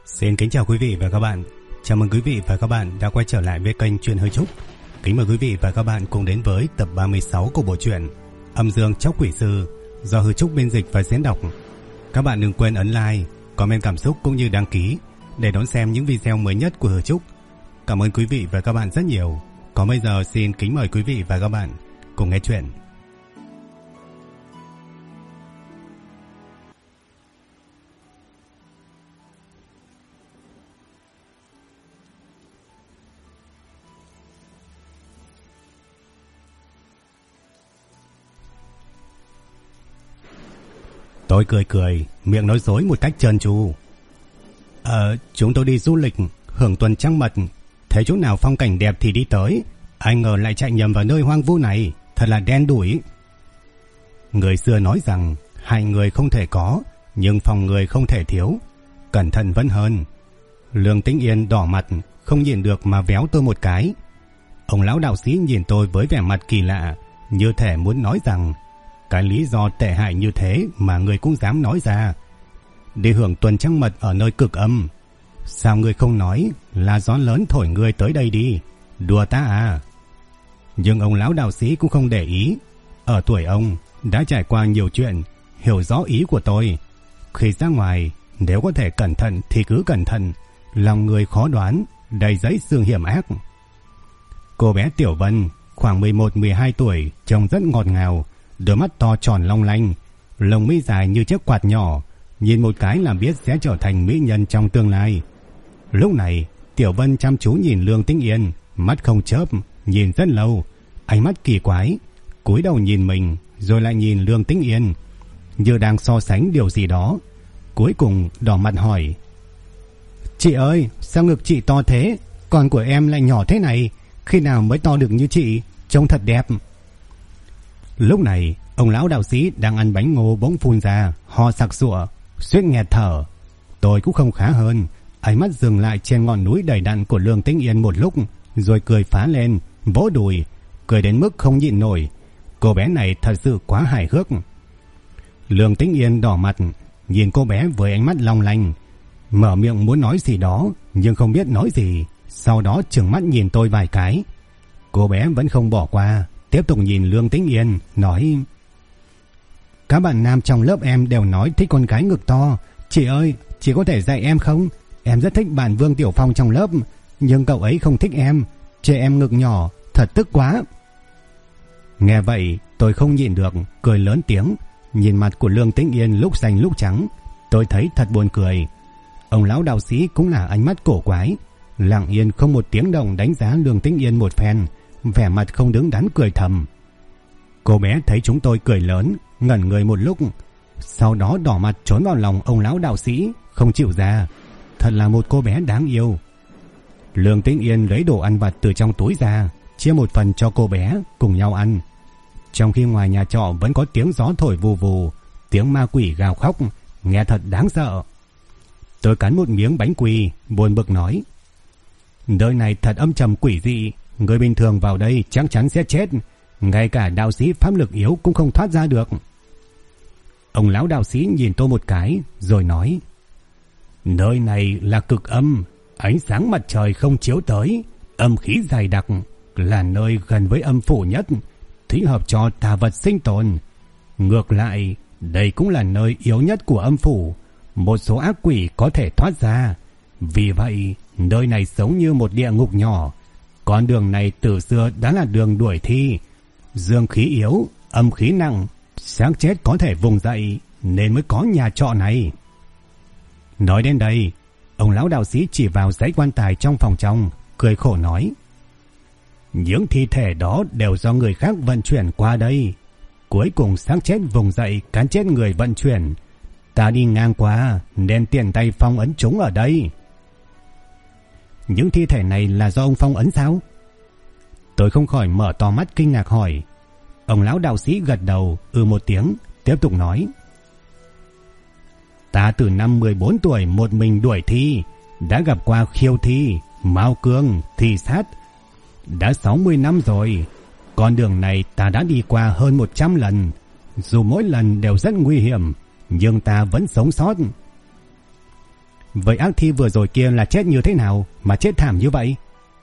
Xin kính chào quý vị và các bạn. Chào mừng quý vị và các bạn đã quay trở lại với kênh Truyện Hơi Trúc. Kính mời quý vị và các bạn cùng đến với tập 36 của bộ truyện Âm Dương Chóc Quỷ Sư do Hơi Trúc biên dịch và diễn đọc. Các bạn đừng quên ấn like, comment cảm xúc cũng như đăng ký để đón xem những video mới nhất của Hơi Trúc. Cảm ơn quý vị và các bạn rất nhiều. Còn bây giờ xin kính mời quý vị và các bạn cùng nghe chuyện. Tôi cười, miệng nói dối một cách trơn tru. Chúng tôi đi du lịch, hưởng tuần trăng mật, thấy chỗ nào phong cảnh đẹp thì đi tới, ai ngờ lại chạy nhầm vào nơi hoang vu này, thật là đen đủi. Người xưa nói rằng hại người không thể có, nhưng phòng người không thể thiếu, cẩn thận vẫn hơn. Lương Tĩnh Yên đỏ mặt, không nhìn được mà véo tôi một cái. Ông lão đạo sĩ nhìn tôi với vẻ mặt kỳ lạ, như thể muốn nói rằng cái lý do tệ hại như thế mà người cũng dám nói ra. Đi hưởng tuần trăng mật ở nơi cực âm, sao người không nói là gió lớn thổi người tới đây đi, đùa ta à? Nhưng ông lão đạo sĩ cũng không để ý. Ở tuổi ông đã trải qua nhiều chuyện, hiểu rõ ý của tôi. Khi ra ngoài, nếu có thể cẩn thận thì cứ cẩn thận, lòng người khó đoán, đầy dẫy sự hiểm ác. Cô bé Tiểu Vân khoảng 11-12 tuổi, trông rất ngọt ngào, đôi mắt to tròn long lanh, lông mi dài như chiếc quạt nhỏ, nhìn một cái là biết sẽ trở thành mỹ nhân trong tương lai. Lúc này, Tiểu Vân chăm chú nhìn Lương Tĩnh Yên, mắt không chớp, nhìn rất lâu, ánh mắt kỳ quái, cúi đầu nhìn mình, rồi lại nhìn Lương Tĩnh Yên, như đang so sánh điều gì đó. Cuối cùng đỏ mặt hỏi: "Chị ơi, sao ngực chị to thế, còn của em lại nhỏ thế này, khi nào mới to được như chị, trông thật đẹp." Lúc này, ông lão đạo sĩ đang ăn bánh ngô bỗng phun ra, ho sặc sụa, suýt nghẹt thở. Tôi cũng không khá hơn, ánh mắt dừng lại trên ngọn núi đầy đặn của Lương Tĩnh Yên một lúc, rồi cười phá lên, vỗ đùi, cười đến mức không nhịn nổi. Cô bé này thật sự quá hài hước. Lương Tĩnh Yên đỏ mặt, nhìn cô bé với ánh mắt long lanh, mở miệng muốn nói gì đó, nhưng không biết nói gì, sau đó trừng mắt nhìn tôi vài cái. Cô bé vẫn không bỏ qua, tiếp tục nhìn Lương Tĩnh Yên, nói: "Các bạn nam trong lớp em đều nói thích con gái ngực to. Chị ơi, chị có thể dạy em không? Em rất thích bạn Vương Tiểu Phong trong lớp, nhưng cậu ấy không thích em, chê em ngực nhỏ, thật tức quá." Nghe vậy, tôi không nhịn được, cười lớn tiếng, nhìn mặt của Lương Tĩnh Yên lúc xanh lúc trắng. Tôi thấy thật buồn cười. Ông lão đạo sĩ cũng là ánh mắt cổ quái, lặng yên không một tiếng động đánh giá Lương Tĩnh Yên một phen, vẻ mặt không đứng đắn cười thầm. Cô bé thấy chúng tôi cười lớn, ngẩn người một lúc, sau đó đỏ mặt trốn vào lòng ông lão đạo sĩ, không chịu ra. Thật là một cô bé đáng yêu. Lương Tĩnh Yên lấy đồ ăn vặt từ trong túi ra, chia một phần cho cô bé, cùng nhau ăn. Trong khi ngoài nhà trọ vẫn có tiếng gió thổi vù vù, tiếng ma quỷ gào khóc, nghe thật đáng sợ. Tôi cắn một miếng bánh quy, buồn bực nói: "Nơi này thật âm trầm quỷ dị, người bình thường vào đây chắc chắn sẽ chết, ngay cả đạo sĩ pháp lực yếu cũng không thoát ra được." Ông lão đạo sĩ nhìn tôi một cái, rồi nói: "Nơi này là cực âm, ánh sáng mặt trời không chiếu tới, âm khí dày đặc, là nơi gần với âm phủ nhất, thích hợp cho tà vật sinh tồn. Ngược lại, đây cũng là nơi yếu nhất của âm phủ, một số ác quỷ có thể thoát ra. Vì vậy, nơi này giống như một địa ngục nhỏ. Con đường này từ xưa đã là đường đuổi thi. Dương khí yếu, âm khí nặng, xác chết có thể vùng dậy, nên mới có nhà trọ này." Nói đến đây, ông lão đạo sĩ chỉ vào dãy quan tài trong phòng trong, cười khổ nói: "Những thi thể đó đều do người khác vận chuyển qua đây. Cuối cùng xác chết vùng dậy cán chết người vận chuyển. Ta đi ngang qua nên tiện tay phong ấn chúng ở đây." "Những thi thể này là do ông phong ấn sao?" Tôi không khỏi mở to mắt kinh ngạc hỏi. Ông lão đạo sĩ gật đầu một tiếng, tiếp tục nói: "Ta từ năm 14 tuổi một mình đuổi thi, đã gặp qua khiêu thi, mao cương, thi sát. Đã 60 năm rồi, con đường này ta đã đi qua hơn 100 lần, dù mỗi lần đều rất nguy hiểm, nhưng ta vẫn sống sót." Vậy ác thi vừa rồi kia là chết như thế nào mà chết thảm như vậy?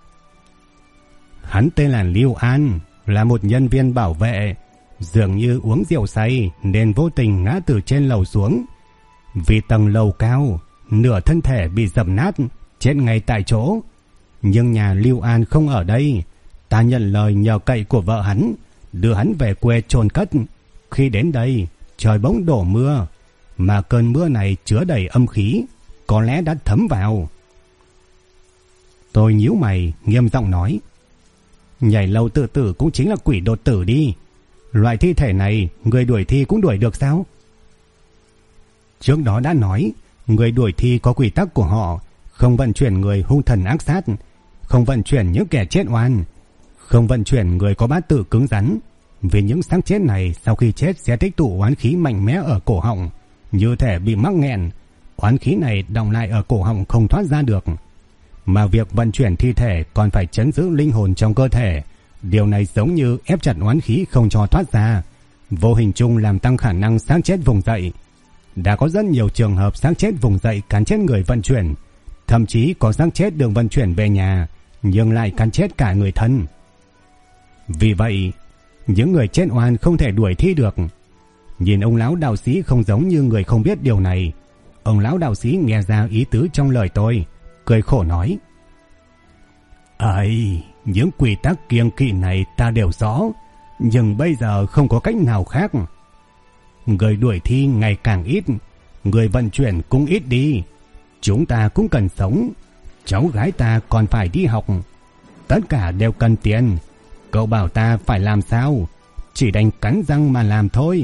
Hắn tên là Lưu An, là một nhân viên bảo vệ, dường như uống rượu say nên vô tình ngã từ trên lầu xuống. Vì tầng lầu cao, nửa thân thể bị dập nát, chết ngay tại chỗ. Nhưng nhà Lưu An không ở đây, ta nhận lời nhờ cậy của vợ hắn, đưa hắn về quê chôn cất. Khi đến đây, trời bỗng đổ mưa, mà cơn mưa này chứa đầy âm khí, có lẽ đã thấm vào. Tôi nhíu mày, nghiêm giọng nói: nhảy lầu tự tử cũng chính là quỷ đột tử đi. Loại thi thể này, người đuổi thi cũng đuổi được sao? Trước đó đã nói, người đuổi thi có quy tắc của họ, không vận chuyển người hung thần ác sát, không vận chuyển những kẻ chết oan, không vận chuyển người có bát tự cứng rắn. Vì những xác chết này sau khi chết sẽ tích tụ oán khí mạnh mẽ ở cổ họng, như thể bị mắc nghẹn. Oán khí này đọng lại ở cổ họng không thoát ra được. Mà việc vận chuyển thi thể còn phải trấn giữ linh hồn trong cơ thể. Điều này giống như ép chặt oán khí không cho thoát ra, vô hình chung làm tăng khả năng xác chết vùng dậy. Đã có rất nhiều trường hợp xác chết vùng dậy cắn chết người vận chuyển, thậm chí có xác chết được vận chuyển về nhà nhưng lại cắn chết cả người thân. Vì vậy, những người chết oan không thể đuổi thi được. Nhìn ông lão đạo sĩ không giống như người không biết điều này. Ông lão đạo sĩ nghe ra ý tứ trong lời tôi, cười khổ nói: ấy, những quy tắc kiêng kỵ này ta đều rõ, nhưng bây giờ không có cách nào khác. Người đuổi thi ngày càng ít, người vận chuyển cũng ít đi. Chúng ta cũng cần sống, cháu gái ta còn phải đi học, tất cả đều cần tiền. Cậu bảo ta phải làm sao? Chỉ đành cắn răng mà làm thôi.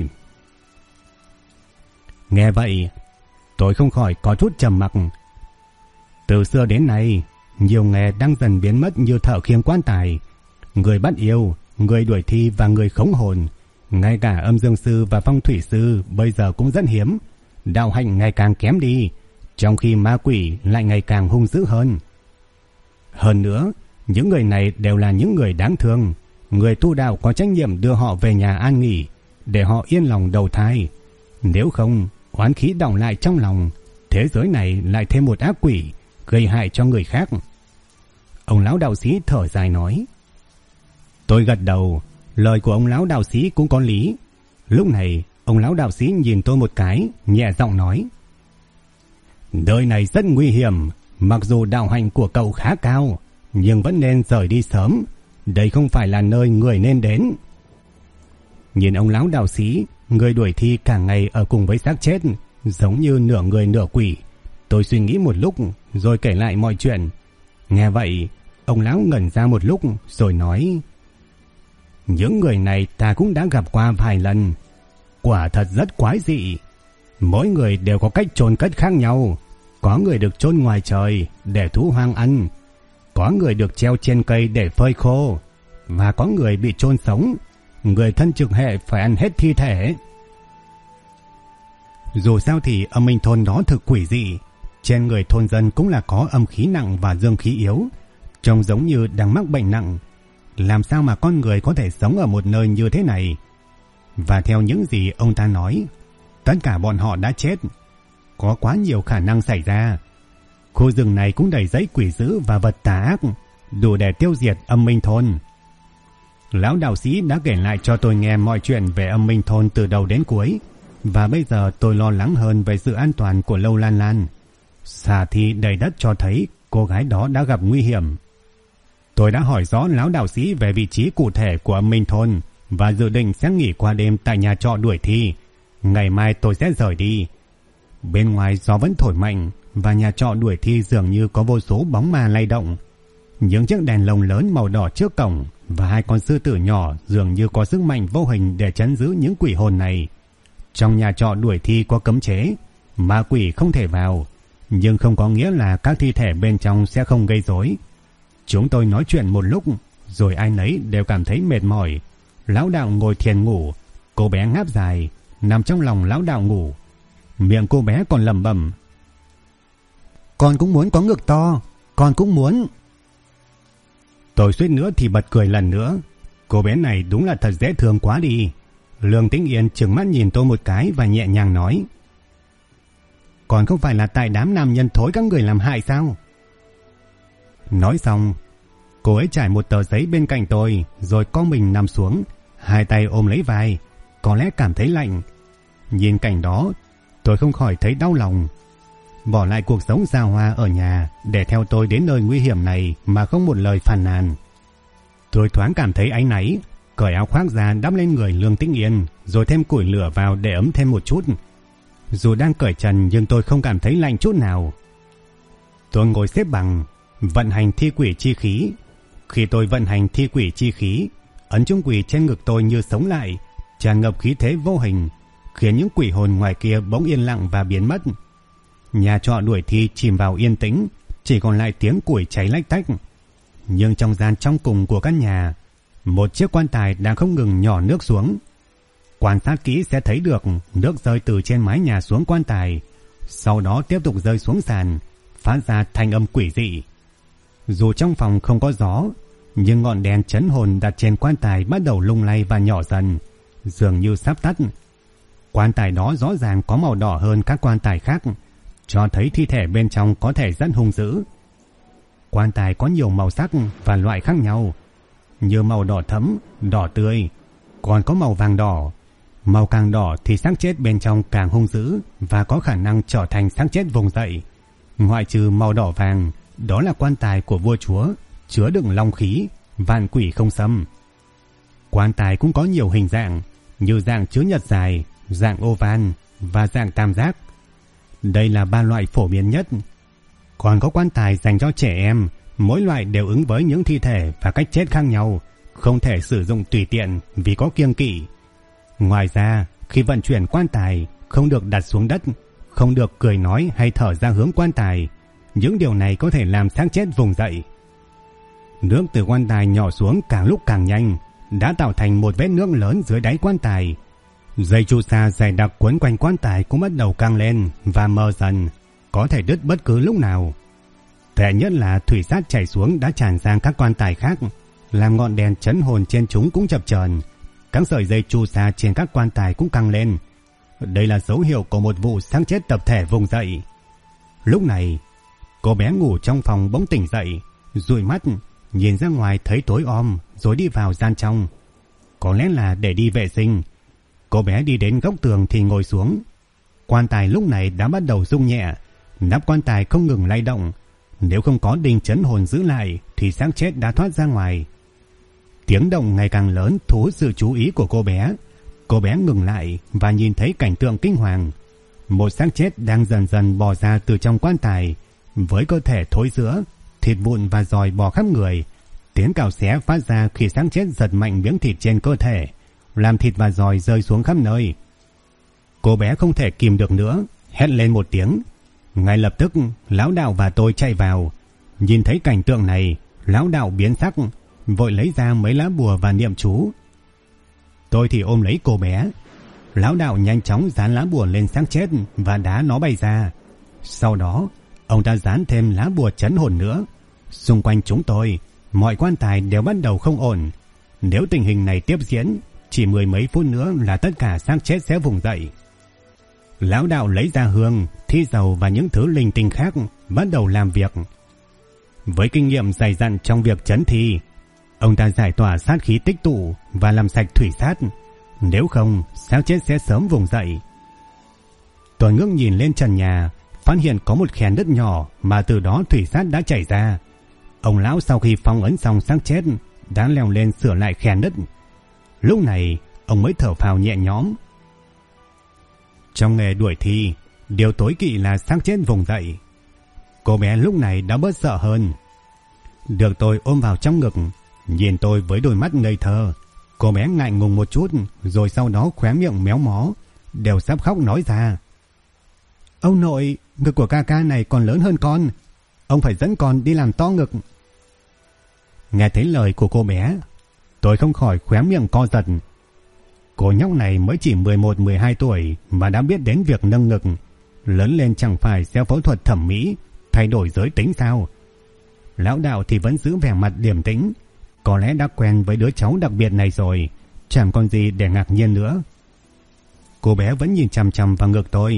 Nghe vậy, tôi không khỏi có chút trầm mặc. Từ xưa đến nay, nhiều nghề đang dần biến mất như thợ khiêng quan tài, người bắt yêu, người đuổi thi và người khống hồn. Ngay cả âm dương sư và phong thủy sư bây giờ cũng rất hiếm. Đạo hạnh ngày càng kém đi, trong khi ma quỷ lại ngày càng hung dữ hơn. Hơn nữa, những người này đều là những người đáng thương. Người tu đạo có trách nhiệm đưa họ về nhà an nghỉ, để họ yên lòng đầu thai. Nếu không, oán khí đọng lại trong lòng, thế giới này lại thêm một ác quỷ, gây hại cho người khác. Ông lão đạo sĩ thở dài nói. Tôi gật đầu, lời của ông lão đạo sĩ cũng có lý. Lúc này, ông lão đạo sĩ nhìn tôi một cái, nhẹ giọng nói: đời này rất nguy hiểm, mặc dù đạo hạnh của cậu khá cao, nhưng vẫn nên rời đi sớm. Đây không phải là nơi người nên đến. Nhìn ông lão đạo sĩ, người đuổi thi cả ngày ở cùng với xác chết, giống như nửa người nửa quỷ. Tôi suy nghĩ một lúc rồi kể lại mọi chuyện. Nghe vậy, ông lão ngẩn ra một lúc rồi nói: những người này ta cũng đã gặp qua vài lần, quả thật rất quái dị. Mỗi người đều có cách chôn cất khác nhau. Có người được chôn ngoài trời để thú hoang ăn, có người được treo trên cây để phơi khô, và có người bị chôn sống. Người thân trực hệ phải ăn hết thi thể. Dù sao thì âm minh thôn đó thực quỷ dị. Trên người thôn dân cũng là có âm khí nặng và dương khí yếu, trông giống như đang mắc bệnh nặng. Làm sao mà con người có thể sống ở một nơi như thế này? Và theo những gì ông ta nói, tất cả bọn họ đã chết. Có quá nhiều khả năng xảy ra. Khu rừng này cũng đầy rẫy quỷ dữ và vật tà ác, đủ để tiêu diệt âm minh thôn. Lão đạo sĩ đã kể lại cho tôi nghe mọi chuyện về âm minh thôn từ đầu đến cuối, và bây giờ tôi lo lắng hơn về sự an toàn của Lâu Lan Lan. Xà thi đầy đất cho thấy cô gái đó đã gặp nguy hiểm. Tôi đã hỏi rõ lão đạo sĩ về vị trí cụ thể của âm minh thôn và dự định sẽ nghỉ qua đêm tại nhà trọ đuổi thi. Ngày mai tôi sẽ rời đi. Bên ngoài gió vẫn thổi mạnh và nhà trọ đuổi thi dường như có vô số bóng ma lay động. Những chiếc đèn lồng lớn màu đỏ trước cổng và hai con sư tử nhỏ dường như có sức mạnh vô hình để trấn giữ những quỷ hồn này. Trong nhà trọ đuổi thi có cấm chế, ma quỷ không thể vào, nhưng không có nghĩa là các thi thể bên trong sẽ không gây rối. Chúng tôi nói chuyện một lúc, rồi ai nấy đều cảm thấy mệt mỏi. Lão đạo ngồi thiền ngủ, cô bé ngáp dài, nằm trong lòng lão đạo ngủ. Miệng cô bé còn lẩm bẩm: con cũng muốn có ngực to, con cũng muốn. Tôi suýt nữa thì bật cười lần nữa. Cô bé này đúng là thật dễ thương quá đi. Lương Tĩnh Yên trừng mắt nhìn tôi một cái và nhẹ nhàng nói: Còn không phải là tại đám nam nhân thối các người làm hại sao? Nói xong, cô ấy trải một tờ giấy bên cạnh tôi, rồi co mình nằm xuống, hai tay ôm lấy vai, có lẽ cảm thấy lạnh. Nhìn cảnh đó, tôi không khỏi thấy đau lòng. Bỏ lại cuộc sống xa hoa ở nhà để theo tôi đến nơi nguy hiểm này mà không một lời phàn nàn. Tôi thoáng cảm thấy áy náy, cởi áo khoác ra đắp lên người Lương Tĩnh Yên, rồi thêm củi lửa vào để ấm thêm một chút. Dù đang cởi trần nhưng tôi không cảm thấy lạnh chút nào. Tôi ngồi xếp bằng, vận hành thi quỷ chi khí. Khi tôi vận hành thi quỷ chi khí, ấn chung quỷ trên ngực tôi như sống lại, tràn ngập khí thế vô hình, khiến những quỷ hồn ngoài kia bỗng yên lặng và biến mất. Nhà trọ đuổi thi chìm vào yên tĩnh, chỉ còn lại tiếng củi cháy lách tách. Nhưng trong gian trong cùng của căn nhà, một chiếc quan tài đang không ngừng nhỏ nước xuống. Quan sát kỹ sẽ thấy được nước rơi từ trên mái nhà xuống quan tài, sau đó tiếp tục rơi xuống sàn, phát ra thanh âm quỷ dị. Dù trong phòng không có gió, nhưng ngọn đèn chấn hồn đặt trên quan tài bắt đầu lung lay và nhỏ dần, dường như sắp tắt. Quan tài đó rõ ràng có màu đỏ hơn các quan tài khác, cho thấy thi thể bên trong có thể rất hung dữ. Quan tài có nhiều màu sắc và loại khác nhau, như màu đỏ thẫm, đỏ tươi, còn có màu vàng đỏ. Màu càng đỏ thì xác chết bên trong càng hung dữ và có khả năng trở thành xác chết vùng dậy. Ngoại trừ màu đỏ vàng, đó là quan tài của vua chúa, chứa đựng long khí, vạn quỷ không xâm. Quan tài cũng có nhiều hình dạng, như dạng chữ nhật dài, dạng oval và dạng tam giác. Đây là ba loại phổ biến nhất. Còn có quan tài dành cho trẻ em, mỗi loại đều ứng với những thi thể và cách chết khác nhau, không thể sử dụng tùy tiện vì có kiêng kỵ. Ngoài ra, khi vận chuyển quan tài, không được đặt xuống đất, không được cười nói hay thở ra hướng quan tài. Những điều này có thể làm xác chết vùng dậy. Nước từ quan tài nhỏ xuống càng lúc càng nhanh, đã tạo thành một vết nước lớn dưới đáy quan tài. Dây chu sa dày đặc quấn quanh quan tài cũng bắt đầu căng lên và mờ dần, có thể đứt bất cứ lúc nào. Tệ nhất là thủy sát chảy xuống đã tràn sang các quan tài khác, làm ngọn đèn chấn hồn trên chúng cũng chập chờn. Các sợi dây chu sa trên các quan tài cũng căng lên. Đây là dấu hiệu của một vụ xác chết tập thể vùng dậy. Lúc này, cô bé ngủ trong phòng bỗng tỉnh dậy, dụi mắt, nhìn ra ngoài thấy tối om, rồi đi vào gian trong. Có lẽ là để đi vệ sinh. Cô bé đi đến góc tường thì ngồi xuống. Quan tài lúc này đã bắt đầu rung nhẹ, nắp quan tài không ngừng lay động. Nếu không có đinh chấn hồn giữ lại thì xác chết đã thoát ra ngoài. Tiếng động ngày càng lớn thu hút sự chú ý của cô bé. Cô bé ngừng lại và nhìn thấy cảnh tượng kinh hoàng. Một xác chết đang dần dần bò ra từ trong quan tài, với cơ thể thối rữa, thịt vụn và giòi bò khắp người. Tiếng cào xé phát ra khi xác chết giật mạnh miếng thịt trên cơ thể, làm thịt và giòi rơi xuống khắp nơi. Cô bé không thể kìm được nữa, hét lên một tiếng. Ngay lập tức, lão đạo và tôi chạy vào. Nhìn thấy cảnh tượng này, lão đạo biến sắc, vội lấy ra mấy lá bùa và niệm chú. Tôi thì ôm lấy cô bé. Lão đạo nhanh chóng dán lá bùa lên xác chết và đá nó bay ra. Sau đó, ông ta dán thêm lá bùa chấn hồn nữa. Xung quanh chúng tôi, mọi quan tài đều bắt đầu không ổn. Nếu tình hình này tiếp diễn, chỉ mười mấy phút nữa là tất cả xác chết sẽ vùng dậy. Lão đạo lấy ra hương, thi dầu và những thứ linh tinh khác, bắt đầu làm việc. Với kinh nghiệm dày dặn trong việc trấn thi, ông ta giải tỏa sát khí tích tụ và làm sạch thủy sát. Nếu không, xác chết sẽ sớm vùng dậy. Tôi ngước nhìn lên trần nhà, phát hiện có một khe nứt nhỏ mà từ đó thủy sát đã chảy ra. Ông lão sau khi phong ấn xong xác chết đã leo lên sửa lại khe nứt. Lúc này, ông mới thở phào nhẹ nhõm. Trong nghề đuổi thi, điều tối kỵ là xác chết vùng dậy. Cô bé lúc này đã bớt sợ hơn. Được tôi ôm vào trong ngực, nhìn tôi với đôi mắt ngây thơ. Cô bé ngại ngùng một chút, rồi sau đó khóe miệng méo mó, đều sắp khóc nói ra. Ông nội, ngực của ca ca này còn lớn hơn con. Ông phải dẫn con đi làm to ngực. Nghe thấy lời của cô bé, tôi không khỏi khóe miệng co giật. Cô nhóc này mới chỉ 11-12 tuổi mà đã biết đến việc nâng ngực. Lớn lên chẳng phải sẽ phẫu thuật thẩm mỹ, thay đổi giới tính sao? Lão đạo thì vẫn giữ vẻ mặt điềm tĩnh. Có lẽ đã quen với đứa cháu đặc biệt này rồi, chẳng còn gì để ngạc nhiên nữa. Cô bé vẫn nhìn chằm chằm vào ngực tôi,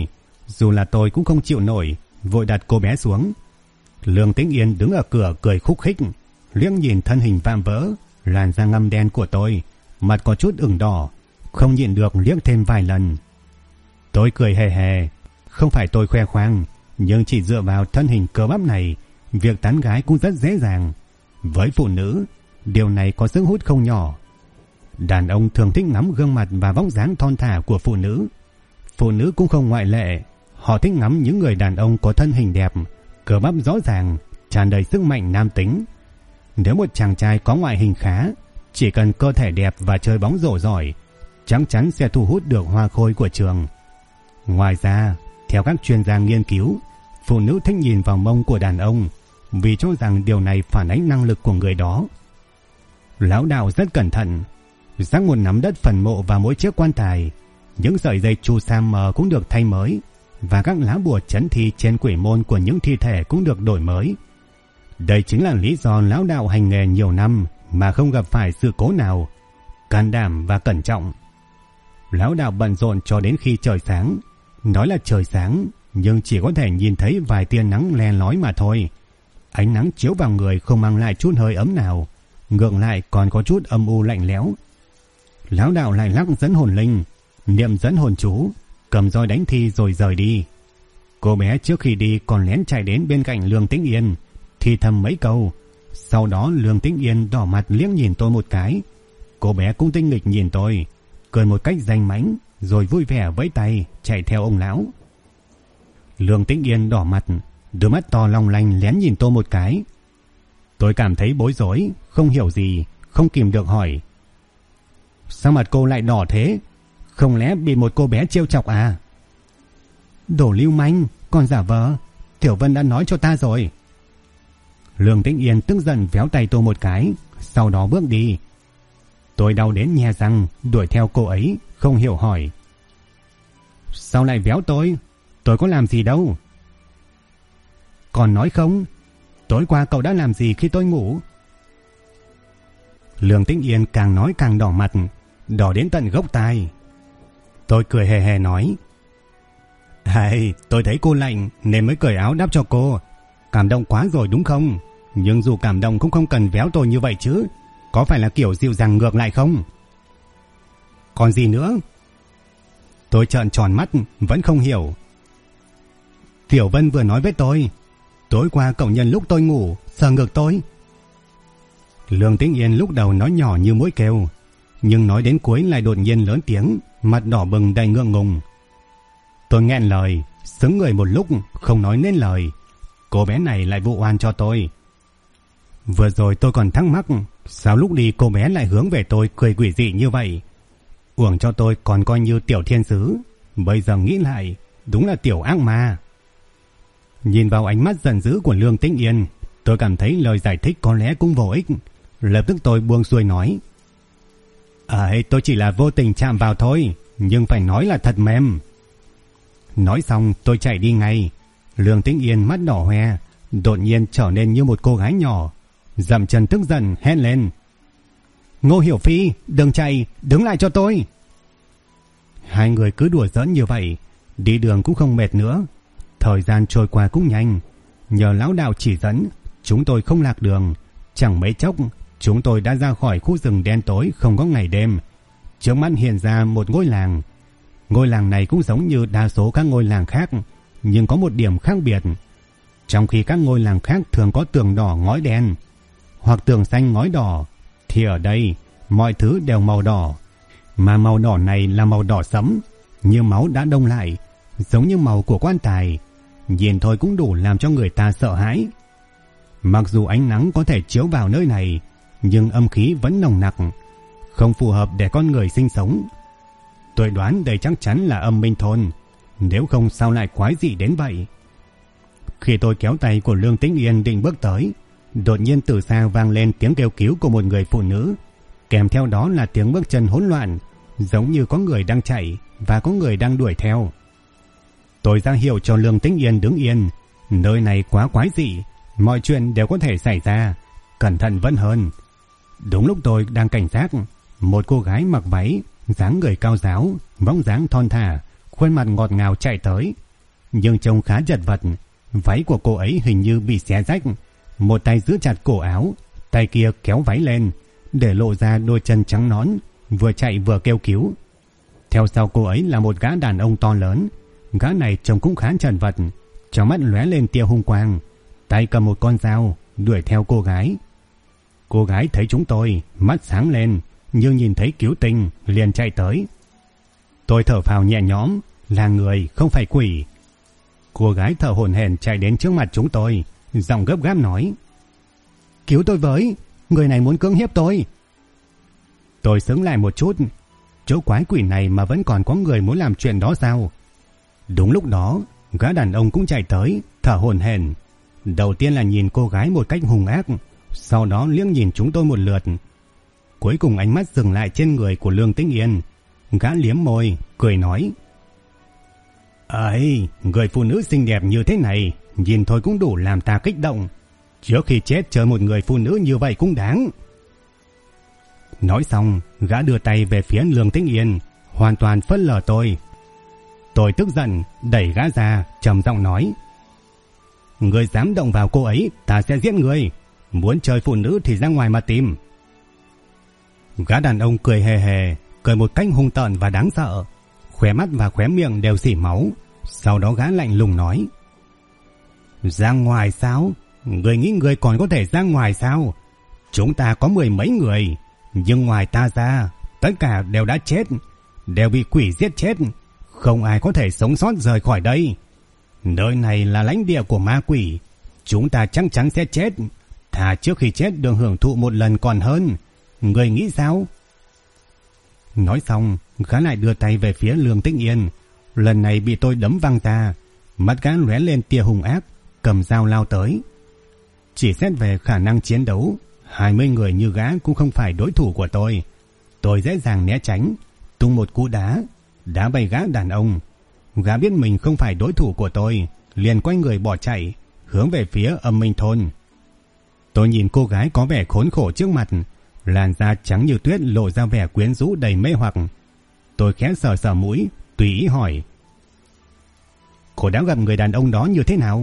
Dù là tôi cũng không chịu nổi, vội đặt cô bé xuống. Lương Tĩnh Yên đứng ở cửa cười khúc khích, liếc nhìn thân hình vạm vỡ, làn da ngăm đen của tôi, mặt có chút ửng đỏ, không nhịn được liếc thêm vài lần. Tôi cười hề hề, không phải tôi khoe khoang, nhưng chỉ dựa vào thân hình cơ bắp này, việc tán gái cũng rất dễ dàng. Với phụ nữ, điều này có sức hút không nhỏ. Đàn ông thường thích ngắm gương mặt và vóc dáng thon thả của phụ nữ. Phụ nữ cũng không ngoại lệ, họ thích ngắm những người đàn ông có thân hình đẹp, cơ bắp rõ ràng, tràn đầy sức mạnh nam tính. Nếu một chàng trai có ngoại hình khá, chỉ cần cơ thể đẹp và chơi bóng rổ giỏi, chắc chắn sẽ thu hút được hoa khôi của trường. Ngoài ra, theo các chuyên gia nghiên cứu, phụ nữ thích nhìn vào mông của đàn ông vì cho rằng điều này phản ánh năng lực của người đó. Lão đạo rất cẩn thận, rắc một nắm đất phần mộ vào mỗi chiếc quan tài. Những sợi dây chu sa mờ cũng được thay mới, và các lá bùa trấn thi trên quỷ môn của những thi thể cũng được đổi mới. Đây chính là lý do lão đạo hành nghề nhiều năm mà không gặp phải sự cố nào, can đảm và cẩn trọng. Lão đạo bận rộn cho đến khi trời sáng. Nói là trời sáng, nhưng chỉ có thể nhìn thấy vài tia nắng le lói mà thôi. Ánh nắng chiếu vào người không mang lại chút hơi ấm nào, ngược lại còn có chút âm u lạnh lẽo. Lão đạo lại lắc dẫn hồn linh, niệm dẫn hồn chú, cầm roi đánh thi rồi rời đi. Cô bé trước khi đi còn lén chạy đến bên cạnh Lương Tĩnh Yên, thì thầm mấy câu. Sau đó Lương Tĩnh Yên đỏ mặt liếc nhìn tôi một cái. Cô bé cũng tinh nghịch nhìn tôi, cười một cách danh mãnh, rồi vui vẻ vẫy tay chạy theo ông lão. Lương Tĩnh Yên đỏ mặt, đôi mắt to long lanh lén nhìn tôi một cái. Tôi cảm thấy bối rối, không hiểu gì, không kìm được hỏi: sao mặt cô lại đỏ thế? Không lẽ bị một cô bé trêu chọc à? Đồ lưu manh, còn giả vờ, Tiểu Vân đã nói cho ta rồi. Lương Tĩnh Yên tức giận véo tay tôi một cái, sau đó bước đi. Tôi đau đến nhe răng, đuổi theo cô ấy, không hiểu hỏi: sao lại véo tôi? Tôi có làm gì đâu. Còn nói không? Tối qua cậu đã làm gì khi tôi ngủ? Lương Tĩnh Yên càng nói càng đỏ mặt, đỏ đến tận gốc tai. Tôi cười hề hề nói: hay, tôi thấy cô lạnh nên mới cởi áo đắp cho cô. Cảm động quá rồi đúng không? Nhưng dù cảm động cũng không cần véo tôi như vậy chứ. Có phải là kiểu dịu dàng ngược lại không? Còn gì nữa? Tôi trợn tròn mắt, vẫn không hiểu. Tiểu Vân vừa nói với tôi, tối qua cậu nhân lúc tôi ngủ sờ ngực tôi. Lương Tĩnh Yên lúc đầu nói nhỏ như mũi kêu, nhưng nói đến cuối lại đột nhiên lớn tiếng, mặt đỏ bừng đầy ngượng ngùng. Tôi nghẹn lời, sững người một lúc, không nói nên lời. Cô bé này lại vụ oan cho tôi. Vừa rồi tôi còn thắc mắc, sao lúc đi cô bé lại hướng về tôi cười quỷ dị như vậy. Uổng cho tôi còn coi như tiểu thiên sứ, bây giờ nghĩ lại, đúng là tiểu ác ma. Nhìn vào ánh mắt giận dữ của Lương Tĩnh Yên, tôi cảm thấy lời giải thích có lẽ cũng vô ích. Lập tức tôi buông xuôi nói: tôi chỉ là vô tình chạm vào thôi, nhưng phải nói là thật mềm. Nói xong tôi chạy đi ngay. Lương Tĩnh Yên mắt đỏ hoe, đột nhiên trở nên như một cô gái nhỏ, dậm chân tức giận hét lên: Ngô Hiểu Phi, đừng chạy, đứng lại cho tôi. Hai người cứ đùa giỡn như vậy, đi đường cũng không mệt nữa. Thời gian trôi qua cũng nhanh, nhờ lão đạo chỉ dẫn, chúng tôi không lạc đường. Chẳng mấy chốc, chúng tôi đã ra khỏi khu rừng đen tối không có ngày đêm. Trước mắt hiện ra một ngôi làng. Ngôi làng này cũng giống như đa số các ngôi làng khác, nhưng có một điểm khác biệt. Trong khi các ngôi làng khác thường có tường đỏ ngói đen, hoặc tường xanh ngói đỏ, thì ở đây mọi thứ đều màu đỏ. Mà màu đỏ này là màu đỏ sẫm, như máu đã đông lại, giống như màu của quan tài. Nhìn thôi cũng đủ làm cho người ta sợ hãi. Mặc dù ánh nắng có thể chiếu vào nơi này, nhưng âm khí vẫn nồng nặc, không phù hợp để con người sinh sống. Tôi đoán đây chắc chắn là âm minh thôn, nếu không sao lại quái dị đến vậy. Khi tôi kéo tay của Lương Tĩnh Yên định bước tới, đột nhiên từ xa vang lên tiếng kêu cứu của một người phụ nữ, kèm theo đó là tiếng bước chân hỗn loạn, giống như có người đang chạy và có người đang đuổi theo. Tôi ra hiệu cho Lương Tĩnh Yên đứng yên, nơi này quá quái dị, mọi chuyện đều có thể xảy ra, cẩn thận vẫn hơn. Đúng lúc tôi đang cảnh giác, một cô gái mặc váy, dáng người cao ráo, vóc dáng thon thả, khuôn mặt ngọt ngào chạy tới. nhưng trông khá chật vật. Váy của cô ấy hình như bị xé rách, một tay giữ chặt cổ áo, tay kia kéo váy lên để lộ ra đôi chân trắng nõn, vừa chạy vừa kêu cứu. Theo sau cô ấy là một gã đàn ông to lớn. Gã này trông cũng khá chật vật, trong mắt lóe lên tia hung quang, tay cầm một con dao đuổi theo cô gái. Cô gái thấy chúng tôi, mắt sáng lên, nhưng nhìn thấy cứu tinh liền chạy tới. Tôi thở phào nhẹ nhõm, là người không phải quỷ. Cô gái thở hổn hển chạy đến trước mặt chúng tôi, giọng gấp gáp nói: "Cứu tôi với, người này muốn cưỡng hiếp tôi." Tôi sững lại một chút, chỗ quái quỷ này mà vẫn còn có người muốn làm chuyện đó sao? Đúng lúc đó, gã đàn ông cũng chạy tới, thở hổn hển. Đầu tiên là nhìn cô gái một cách hung ác, sau đó liếc nhìn chúng tôi một lượt. Cuối cùng ánh mắt dừng lại trên người của Lương Tĩnh Yên. Gã liếm môi, cười nói: "Ấy, người phụ nữ xinh đẹp như thế này, nhìn thôi cũng đủ làm ta kích động. Trước khi chết chơi một người phụ nữ như vậy cũng đáng." Nói xong, gã đưa tay về phía Lương Tĩnh Yên, hoàn toàn phớt lờ tôi. Tôi tức giận, đẩy gã ra, trầm giọng nói: "Người dám động vào cô ấy, ta sẽ giết người. Muốn chơi phụ nữ thì ra ngoài mà tìm." Gã đàn ông cười hề hề, cười một cách hung tợn và đáng sợ, khóe mắt và khóe miệng đều rỉ máu. Sau đó gã lạnh lùng nói: "Ra ngoài sao? Người nghĩ người còn có thể ra ngoài sao? Chúng ta có 10 mấy người, nhưng ngoài ta ra, tất cả đều đã chết, đều bị quỷ giết chết. Không ai có thể sống sót rời khỏi đây. Nơi này là lãnh địa của ma quỷ, chúng ta chắc chắn sẽ chết. Thà trước khi chết được hưởng thụ một lần còn hơn. Người nghĩ sao?" Nói xong, gã lại đưa tay về phía Lương Tĩnh Yên. Lần này bị tôi đấm văng ra, mắt gã lóe lên tia hung ác, cầm dao lao tới. Chỉ xét về khả năng chiến đấu, 20 người như gã cũng không phải đối thủ của tôi. Tôi dễ dàng né tránh, tung một cú đá bay gã đàn ông. Gã biết mình không phải đối thủ của tôi, liền quay người bỏ chạy, hướng về phía Âm Minh Thôn. Tôi nhìn cô gái có vẻ khốn khổ trước mặt, làn da trắng như tuyết lộ ra vẻ quyến rũ đầy mê hoặc. Tôi khẽ sờ sờ mũi, tùy ý hỏi: "Cô đã gặp người đàn ông đó như thế nào?"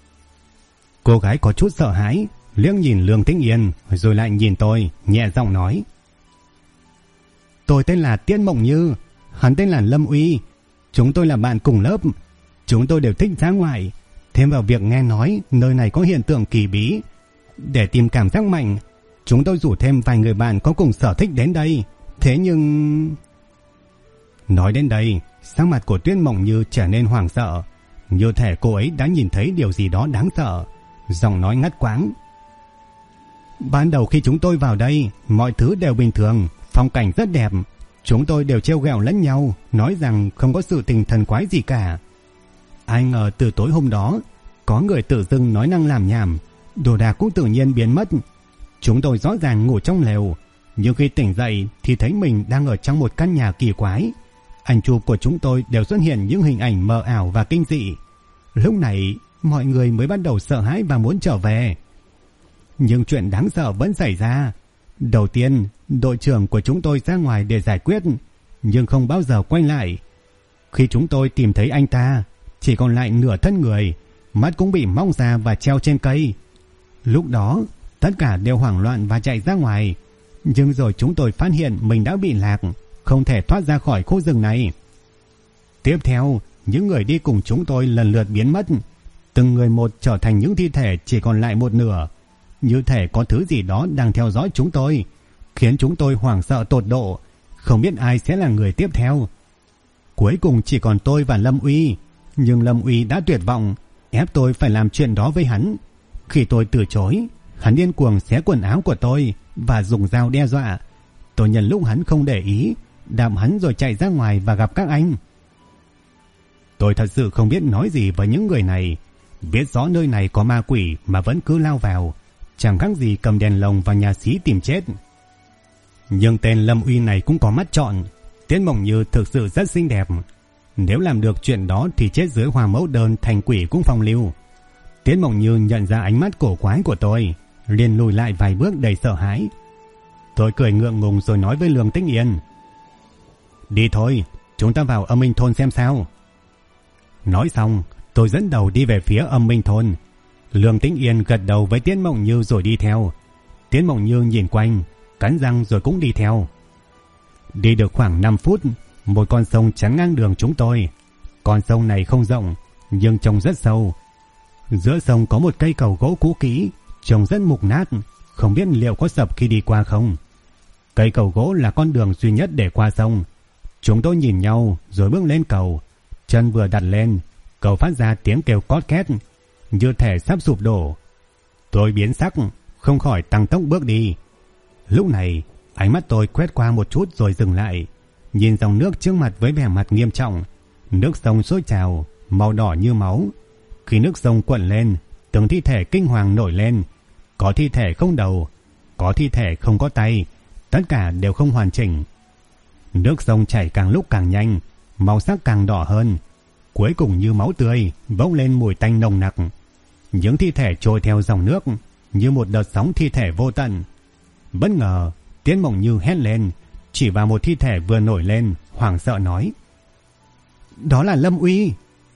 Cô gái có chút sợ hãi, liếc nhìn Lương Tĩnh Yên rồi lại nhìn tôi, nhẹ giọng nói: "Tôi tên là Tiết Mộng Như, hắn tên là Lâm Uy. Chúng tôi là bạn cùng lớp. Chúng tôi đều thích dã ngoại, thêm vào việc nghe nói nơi này có hiện tượng kỳ bí. Để tìm cảm giác mạnh, chúng tôi rủ thêm vài người bạn có cùng sở thích đến đây. Thế nhưng..." Nói đến đây, sắc mặt của Tiết Mộng Như trở nên hoảng sợ, như thể cô ấy đã nhìn thấy điều gì đó đáng sợ. Giọng nói ngắt quãng: "Ban đầu khi chúng tôi vào đây, mọi thứ đều bình thường, phong cảnh rất đẹp. Chúng tôi đều trêu ghẹo lẫn nhau, nói rằng không có sự tình thần quái gì cả. Ai ngờ từ tối hôm đó, có người tự dưng nói năng làm nhảm, đồ đạc cũng tự nhiên biến mất. Chúng tôi rõ ràng ngủ trong lều, nhưng khi tỉnh dậy thì thấy mình đang ở trong một căn nhà kỳ quái. Ảnh chụp của chúng tôi đều xuất hiện những hình ảnh mờ ảo và kinh dị. Lúc này, mọi người mới bắt đầu sợ hãi và muốn trở về. Nhưng chuyện đáng sợ vẫn xảy ra. Đầu tiên, đội trưởng của chúng tôi ra ngoài để giải quyết, nhưng không bao giờ quay lại. Khi chúng tôi tìm thấy anh ta, chỉ còn lại nửa thân người, mắt cũng bị móc ra và treo trên cây. Lúc đó, tất cả đều hoảng loạn và chạy ra ngoài. Nhưng rồi chúng tôi phát hiện mình đã bị lạc, không thể thoát ra khỏi khu rừng này. Tiếp theo, những người đi cùng chúng tôi lần lượt biến mất. Từng người một trở thành những thi thể chỉ còn lại một nửa. Như thể có thứ gì đó đang theo dõi chúng tôi, khiến chúng tôi hoảng sợ tột độ, không biết ai sẽ là người tiếp theo. Cuối cùng chỉ còn tôi và Lâm Uy. Nhưng Lâm Uy đã tuyệt vọng, ép tôi phải làm chuyện đó với hắn. Khi tôi từ chối, hắn điên cuồng xé quần áo của tôi và dùng dao đe dọa. Tôi nhân lúc hắn không để ý, đạp hắn rồi chạy ra ngoài và gặp các anh. Tôi thật sự không biết nói gì với những người này. Biết rõ nơi này có ma quỷ mà vẫn cứ lao vào, chẳng khác gì cầm đèn lồng vào nhà xí tìm chết. Nhưng tên Lâm Uy này cũng có mắt trọn. Tiết Mộng Như thực sự rất xinh đẹp. Nếu làm được chuyện đó thì chết dưới hoa mẫu đơn thành quỷ cũng phong lưu. Tiết Mộng Như nhận ra ánh mắt cổ quái của tôi, liền lùi lại vài bước đầy sợ hãi. Tôi cười ngượng ngùng rồi nói với Lương Tĩnh Yên: "Đi thôi, chúng ta vào Âm Minh Thôn xem sao." Nói xong, Tôi dẫn đầu đi về phía Âm Minh Thôn. Lương Tĩnh Yên gật đầu với Tiễn Mộng Như rồi đi theo. Tiễn Mộng Như nhìn quanh, cắn răng rồi cũng đi theo. Đi được khoảng 5 phút, một con sông chắn ngang đường chúng tôi. Con sông này không rộng, nhưng trông rất sâu. Giữa sông có một cây cầu gỗ cũ kỹ, trông rất mục nát, không biết liệu có sập khi đi qua không. Cây cầu gỗ là con đường duy nhất để qua sông. Chúng tôi nhìn nhau rồi bước lên cầu. Chân vừa đặt lên, cầu phát ra tiếng kêu cót két, như thể sắp sụp đổ. Tôi biến sắc, không khỏi tăng tốc bước đi. Lúc này, ánh mắt tôi quét qua một chút rồi dừng lại, nhìn dòng nước trước mặt với vẻ mặt nghiêm trọng. Nước sông sôi trào, màu đỏ như máu. Khi nước sông cuộn lên, từng thi thể kinh hoàng nổi lên. Có thi thể không đầu, có thi thể không có tay, tất cả đều không hoàn chỉnh. Nước sông chảy càng lúc càng nhanh, màu sắc càng đỏ hơn. Cuối cùng như máu tươi, bốc lên mùi tanh nồng nặc. Những thi thể trôi theo dòng nước như một đợt sóng thi thể vô tận. Bất ngờ, Tiễn Mộng Như hét lên, chỉ vào một thi thể vừa nổi lên, hoảng sợ nói: "Đó là Lâm Uy."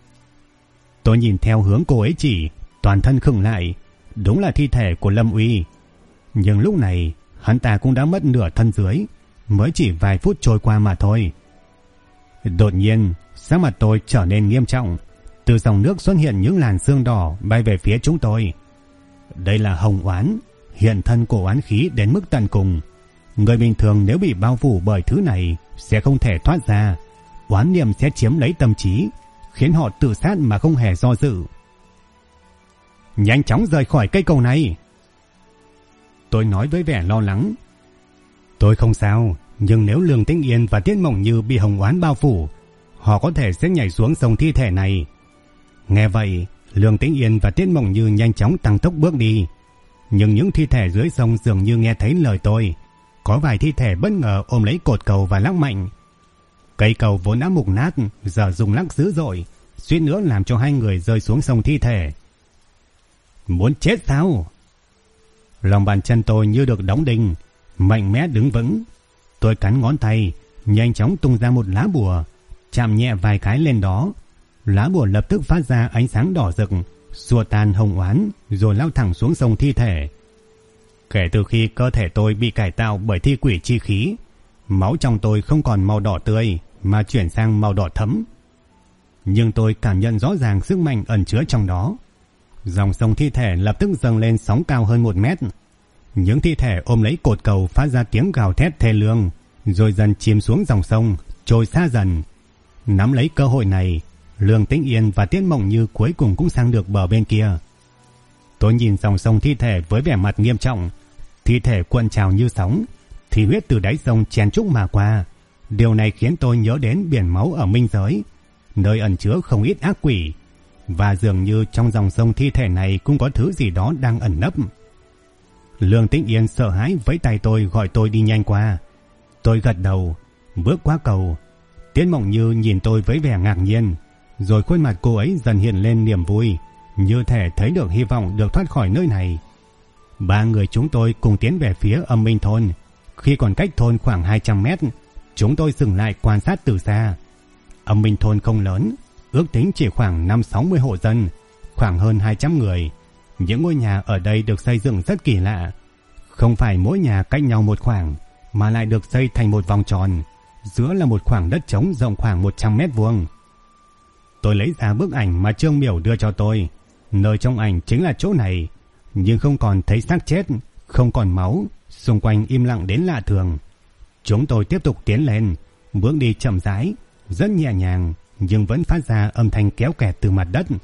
Tôi nhìn theo hướng cô ấy chỉ, toàn thân khựng lại. Đúng là thi thể của Lâm Uy. Nhưng lúc này, hắn ta cũng đã mất nửa thân dưới, mới chỉ vài phút trôi qua mà thôi. Đột nhiên, sắc mặt tôi trở nên nghiêm trọng. Từ dòng nước xuất hiện những làn sương đỏ bay về phía chúng tôi. Đây là hồng oán, hiện thân của oán khí đến mức tận cùng. Người bình thường nếu bị bao phủ bởi thứ này sẽ không thể thoát ra. Oán niệm sẽ chiếm lấy tâm trí, khiến họ tự sát mà không hề do dự. "Nhanh chóng rời khỏi cây cầu này!" Tôi nói với vẻ lo lắng. Tôi không sao, nhưng nếu Lương Tĩnh Yên và Tiễn Mộng Như bị hồng oán bao phủ, họ có thể sẽ nhảy xuống sông thi thể này. Nghe vậy, Lương Tĩnh Yên và Tiễn Mộng Như nhanh chóng tăng tốc bước đi. Nhưng những thi thể dưới sông dường như nghe thấy lời tôi. Có vài thi thể bất ngờ ôm lấy cột cầu và lắc mạnh. Cây cầu vốn đã mục nát, giờ rung lắc dữ dội, suýt nữa làm cho hai người rơi xuống sông thi thể. Muốn chết sao? Lòng bàn chân tôi như được đóng đinh, mạnh mẽ đứng vững. Tôi cắn ngón tay, nhanh chóng tung ra một lá bùa, chạm nhẹ vài cái lên đó. Lá bùa lập tức phát ra ánh sáng đỏ rực, xua tan hồng oán, rồi lao thẳng xuống sông thi thể. Kể từ khi cơ thể tôi bị cải tạo bởi thi quỷ chi khí, máu trong tôi không còn màu đỏ tươi mà chuyển sang màu đỏ thẫm. Nhưng tôi cảm nhận rõ ràng sức mạnh ẩn chứa trong đó. Dòng sông thi thể lập tức dâng lên sóng cao hơn 1 mét. Những thi thể ôm lấy cột cầu phát ra tiếng gào thét thê lương, rồi dần chìm xuống dòng sông, trôi xa dần. Nắm lấy cơ hội này, Lương Tĩnh Yên và Tiễn Mộng Như cuối cùng cũng sang được bờ bên kia. Tôi nhìn dòng sông thi thể với vẻ mặt nghiêm trọng. Thi thể cuộn trào như sóng, thì huyết từ đáy sông chen chúc mà qua. Điều này khiến tôi nhớ đến biển máu ở minh giới, nơi ẩn chứa không ít ác quỷ. Và dường như trong dòng sông thi thể này cũng có thứ gì đó đang ẩn nấp. Lương Tĩnh Yên sợ hãi vẫy tay tôi gọi tôi đi nhanh qua. Tôi gật đầu, bước qua cầu. Tiễn Mộng Như nhìn tôi với vẻ ngạc nhiên, rồi khuôn mặt cô ấy dần hiện lên niềm vui, như thể thấy được hy vọng được thoát khỏi nơi này. 3 người chúng tôi cùng tiến về phía Âm Minh Thôn. Khi còn cách thôn khoảng 200 mét, chúng tôi dừng lại quan sát từ xa. Âm Minh Thôn không lớn, ước tính chỉ khoảng 50-60 hộ dân, khoảng hơn 200 người. Những ngôi nhà ở đây được xây dựng rất kỳ lạ. Không phải mỗi nhà cách nhau một khoảng, mà lại được xây thành một vòng tròn. Giữa là một khoảng đất trống rộng khoảng 100 mét vuông. Tôi lấy ra bức ảnh mà Trương Miểu đưa cho tôi. Nơi trong ảnh chính là chỗ này, nhưng không còn thấy xác chết, không còn máu, xung quanh im lặng đến lạ thường. Chúng tôi tiếp tục tiến lên, bước đi chậm rãi, rất nhẹ nhàng, nhưng vẫn phát ra âm thanh kéo kẹt từ mặt đất.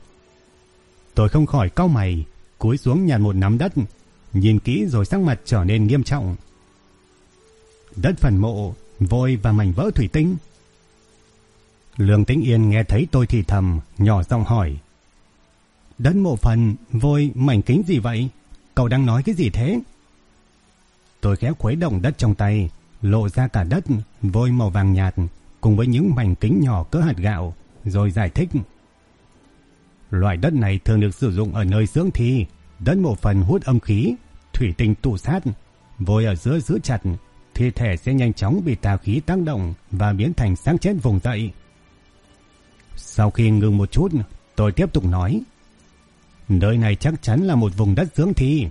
Tôi không khỏi cau mày, cúi xuống nhặt một nắm đất, nhìn kỹ rồi sắc mặt trở nên nghiêm trọng. Đất phần mộ, vôi và mảnh vỡ thủy tinh. Lương Tĩnh Yên nghe thấy tôi thì thầm, nhỏ giọng hỏi: "Đất mộ phần, vôi, mảnh kính gì vậy? Cậu đang nói cái gì thế?" Tôi khẽ khuấy động đất trong tay, lộ ra cả đất, vôi màu vàng nhạt cùng với những mảnh kính nhỏ cỡ hạt gạo, rồi giải thích: "Loại đất này thường được sử dụng ở nơi dưỡng thi. Đất mộ phần hút âm khí, thủy tinh tụ sát, vôi ở giữa giữ chặt, thi thể sẽ nhanh chóng bị tà khí tác động và biến thành xác chết vùng dậy." Sau khi ngừng một chút, Tôi tiếp tục nói, nơi này chắc chắn là một vùng đất dưỡng thi.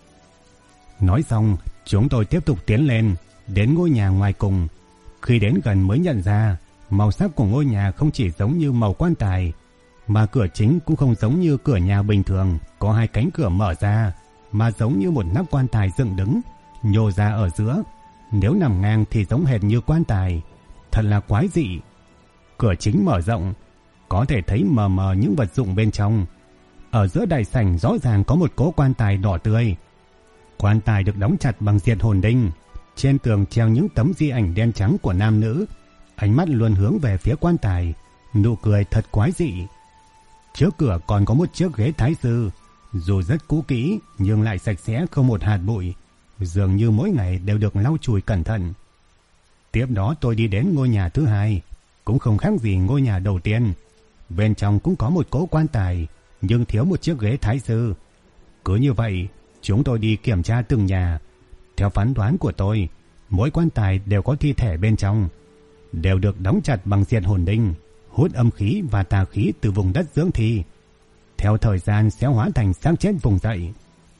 Nói xong, chúng tôi tiếp tục tiến lên, đến ngôi nhà ngoài cùng. Khi đến gần mới nhận ra, màu sắc của ngôi nhà không chỉ giống như màu quan tài, mà cửa chính cũng không giống như cửa nhà bình thường, có hai cánh cửa mở ra, mà giống như một nắp quan tài dựng đứng, nhô ra ở giữa. Nếu nằm ngang thì giống hệt như quan tài, thật là quái dị. Cửa chính mở rộng, có thể thấy mờ mờ những vật dụng bên trong. Ở giữa đại sảnh rõ ràng có một cỗ quan tài đỏ tươi. Quan tài được đóng chặt bằng diệt hồn đinh. Trên tường treo những tấm di ảnh đen trắng của nam nữ, ánh mắt luôn hướng về phía quan tài, nụ cười thật quái dị. Trước cửa còn có một chiếc ghế thái sư, dù rất cũ kỹ nhưng lại sạch sẽ không một hạt bụi, dường như mỗi ngày đều được lau chùi cẩn thận. Tiếp đó tôi đi đến ngôi nhà thứ hai, cũng không khác gì ngôi nhà đầu tiên. Bên trong cũng có một cỗ quan tài, nhưng thiếu một chiếc ghế thái sư. Cứ như vậy, chúng tôi đi kiểm tra từng nhà. Theo phán đoán của tôi, mỗi quan tài đều có thi thể bên trong, đều được đóng chặt bằng diệt hồn đinh, hút âm khí và tà khí từ vùng đất dưỡng thi, theo thời gian sẽ hóa thành xác chết vùng dậy.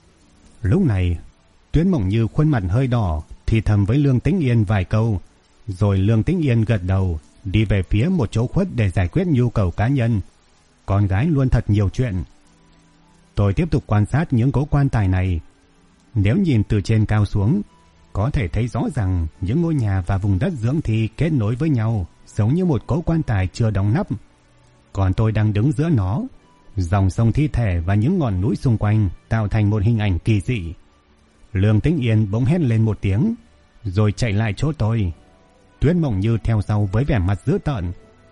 Lúc này, Tuyết Mộng Như khuôn mặt hơi đỏ, thì thầm với Lương Tĩnh Yên vài câu, rồi Lương Tĩnh Yên gật đầu, đi về phía một chỗ khuất để giải quyết nhu cầu cá nhân. Con gái luôn thật nhiều chuyện. Tôi tiếp tục quan sát những cỗ quan tài này. Nếu nhìn từ trên cao xuống, có thể thấy rõ ràng những ngôi nhà và vùng đất dưỡng thi kết nối với nhau, giống như một cỗ quan tài chưa đóng nắp. Còn tôi đang đứng giữa nó, dòng sông thi thể và những ngọn núi xung quanh tạo thành một hình ảnh kỳ dị. Lương Tĩnh Yên bỗng hét lên một tiếng, rồi chạy lại chỗ tôi. Tuyết Mộng Như theo sau với vẻ mặt dữ tợn.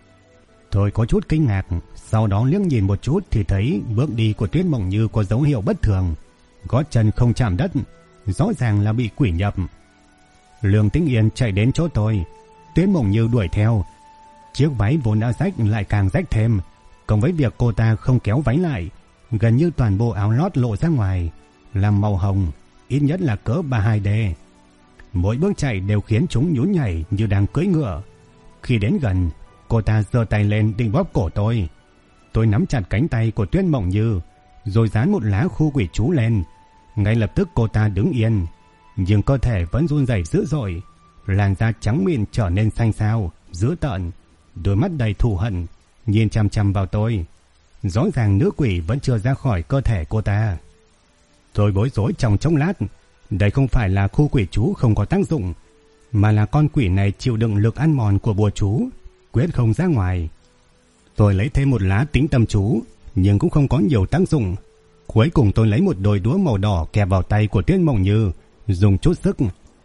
Tôi có chút kinh ngạc, sau đó liếc nhìn một chút thì thấy bước đi của Tuyết Mộng Như có dấu hiệu bất thường, gót chân không chạm đất, rõ ràng là bị quỷ nhập. Lương Tĩnh Yên chạy đến chỗ tôi, Tuyết Mộng Như đuổi theo. Chiếc váy vốn đã rách lại càng rách thêm, cộng với việc cô ta không kéo váy lại, gần như toàn bộ áo lót lộ ra ngoài, làm màu hồng, ít nhất là cỡ 32D. Mỗi bước chạy đều khiến chúng nhún nhảy như đang cưỡi ngựa. Khi đến gần, cô ta giơ tay lên định bóp cổ tôi. Tôi nắm chặt cánh tay của Tuyết Mộng Như, rồi dán một lá khu quỷ chú lên. Ngay lập tức cô ta đứng yên, nhưng cơ thể vẫn run rẩy dữ dội, làn da trắng mịn trở nên xanh xao, dữ tợn, đôi mắt đầy thù hận, nhìn chằm chằm vào tôi. Rõ ràng nữ quỷ vẫn chưa ra khỏi cơ thể cô ta. Tôi bối rối trong chốc lát. Đây không phải là khu quỷ chú không có tác dụng, mà là con quỷ này chịu đựng lực ăn mòn của bùa chú, quyết không ra ngoài. Tôi lấy thêm một lá tính tâm chú, nhưng cũng không có nhiều tác dụng. Cuối cùng tôi lấy một đôi đũa màu đỏ kẹp vào tay của Tuyết Mộng Như, dùng chút sức.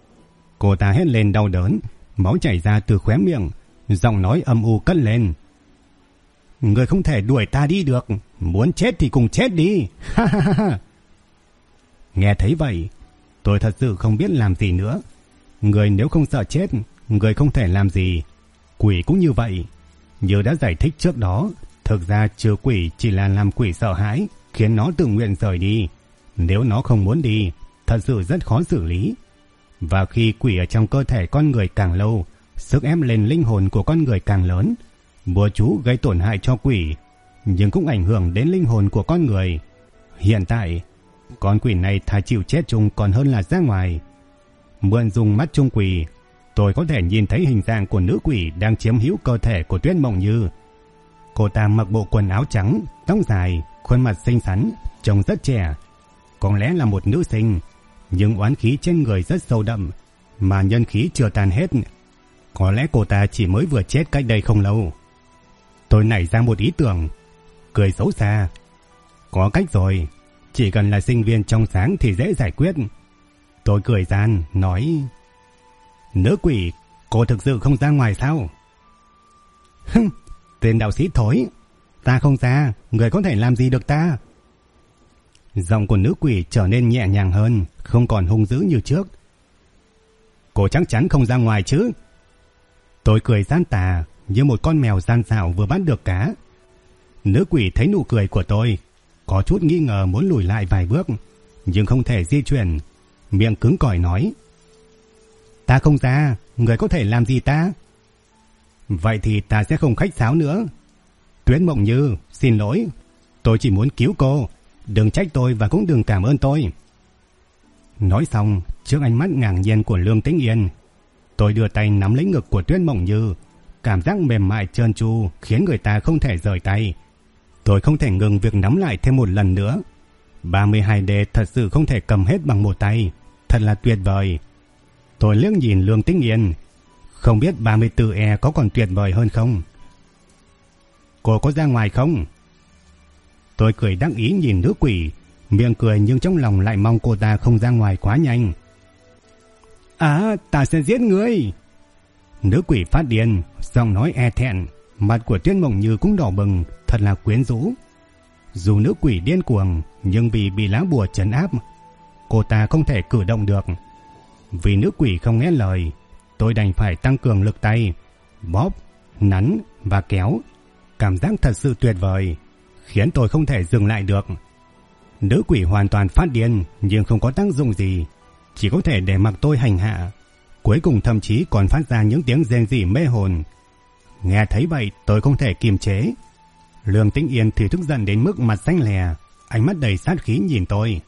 Cô ta hét lên đau đớn, máu chảy ra từ khóe miệng, giọng nói âm u cất lên. Người không thể đuổi ta đi được, muốn chết thì cùng chết đi. Ha ha ha. Nghe thấy vậy, tôi thật sự không biết làm gì nữa. Người nếu không sợ chết, người không thể làm gì. Quỷ cũng như vậy. Như đã giải thích trước đó, thực ra trừ quỷ chỉ là làm quỷ sợ hãi, khiến nó tự nguyện rời đi. Nếu nó không muốn đi, thật sự rất khó xử lý. Và khi quỷ ở trong cơ thể con người càng lâu, sức ép lên linh hồn của con người càng lớn. Bùa chú gây tổn hại cho quỷ, nhưng cũng ảnh hưởng đến linh hồn của con người. Hiện tại, con quỷ này thà chịu chết chung còn hơn là ra ngoài. Mượn dùng mắt trung quỷ, tôi có thể nhìn thấy hình dạng của nữ quỷ đang chiếm hữu cơ thể của Tuyết Mộng Như. Cô ta mặc bộ quần áo trắng, tóc dài, khuôn mặt xinh xắn, trông rất trẻ. Có lẽ là một nữ sinh, nhưng oán khí trên người rất sâu đậm, mà nhân khí chưa tan hết. Có lẽ cô ta chỉ mới vừa chết cách đây không lâu. Tôi nảy ra một ý tưởng, cười xấu xa. Có cách rồi, chỉ cần là sinh viên trong sáng thì dễ giải quyết. Tôi cười gian, nói: Nữ quỷ, cô thực sự không ra ngoài sao? Hưng, tên đạo sĩ thối, ta không ra, người có thể làm gì được ta? Giọng của nữ quỷ trở nên nhẹ nhàng hơn, không còn hung dữ như trước. Cô chắc chắn không ra ngoài chứ? Tôi cười gian tà như một con mèo gian xảo vừa bắt được cá. Nữ quỷ thấy nụ cười của tôi, có chút nghi ngờ muốn lùi lại vài bước, nhưng không thể di chuyển, miệng cứng cỏi nói: Ta không ra, người có thể làm gì ta? Vậy thì ta sẽ không khách sáo nữa. Tuyết Mộng Như, xin lỗi. Tôi chỉ muốn cứu cô. Đừng trách tôi và cũng đừng cảm ơn tôi. Nói xong, trước ánh mắt ngạc nhiên của Lương Tĩnh Yên, tôi đưa tay nắm lấy ngực của Tuyết Mộng Như. Cảm giác mềm mại trơn tru khiến người ta không thể rời tay. Tôi không thể ngừng việc nắm lại thêm một lần nữa. 32D thật sự không thể cầm hết bằng một tay. Thật là tuyệt vời. Tôi liếc nhìn Lương Tĩnh Yên. Không biết 34E có còn tuyệt vời hơn không? Cô có ra ngoài không? Tôi cười đắc ý nhìn nữ quỷ, miệng cười nhưng trong lòng lại mong cô ta không ra ngoài quá nhanh. À, ta sẽ giết ngươi! Nữ quỷ phát điên, giọng nói e thẹn, mặt của Tuyết Mộng Như cũng đỏ bừng, thật là quyến rũ. Dù nữ quỷ điên cuồng, nhưng vì bị lá bùa trấn áp, cô ta không thể cử động được. Vì nữ quỷ không nghe lời, tôi đành phải tăng cường lực tay, bóp, nắn và kéo. Cảm giác thật sự tuyệt vời, khiến tôi không thể dừng lại được. Nữ quỷ hoàn toàn phát điên nhưng không có tác dụng gì, chỉ có thể để mặc tôi hành hạ. Cuối cùng thậm chí còn phát ra những tiếng rên rỉ mê hồn. Nghe thấy vậy tôi không thể kiềm chế. Lương Tĩnh Yên thì tức giận đến mức mặt xanh lè, ánh mắt đầy sát khí nhìn tôi.